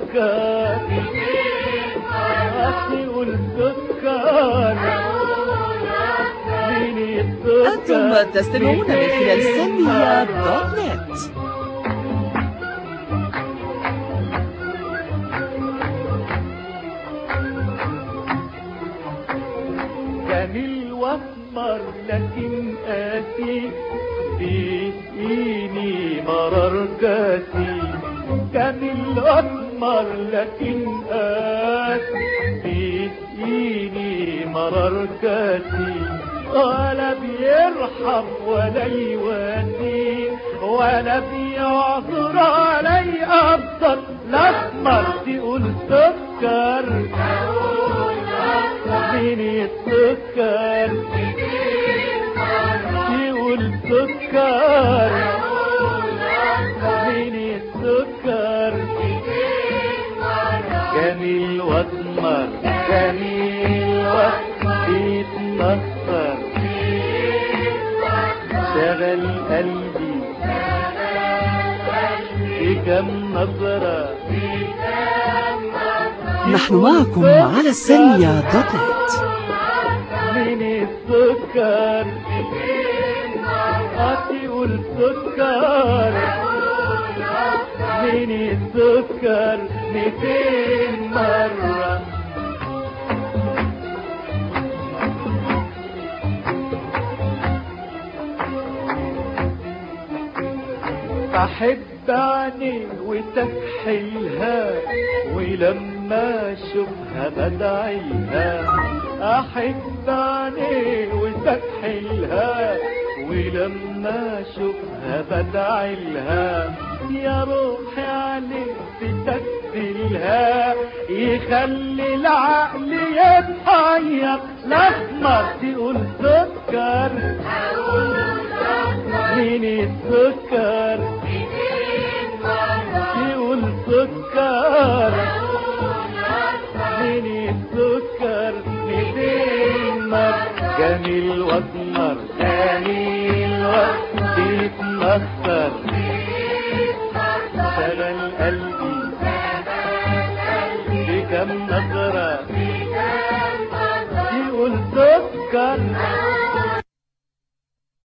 سكر تقول سكر أنتم تستمعون من خلال سلمية دوت نت. جميل واسمر لكن قاسي بيسقيني مرار كاسي. جميل واسمر لكن قاسي بيسقيني مرار كاسي. ولا بيرحم ولا يواسي ولا بيعذر علي أبطل. الأسمر تقول سكر اديني السكر تقول سكر اديني السكر. جميل واسمر جميل واسمر بيتمخر شغل قلبي في كم نظرة. نحن معكم على السلمية دوت نت. من السكر تقول سكر من السكر 200 مرة. بحب عيني وتكحلها ولما اشوفها بدعيها. احب عيني وتكحلها ولما اشوفها بدعيلها. يا روحي عليك بتكفلها يخلي العقل يتحير. الاسمر تقول سكر من السكر تقول سكر من السكر 200 مرة. جميل واسمر جميل واسمر بيتمخر شغل قلبي بكم نظرة.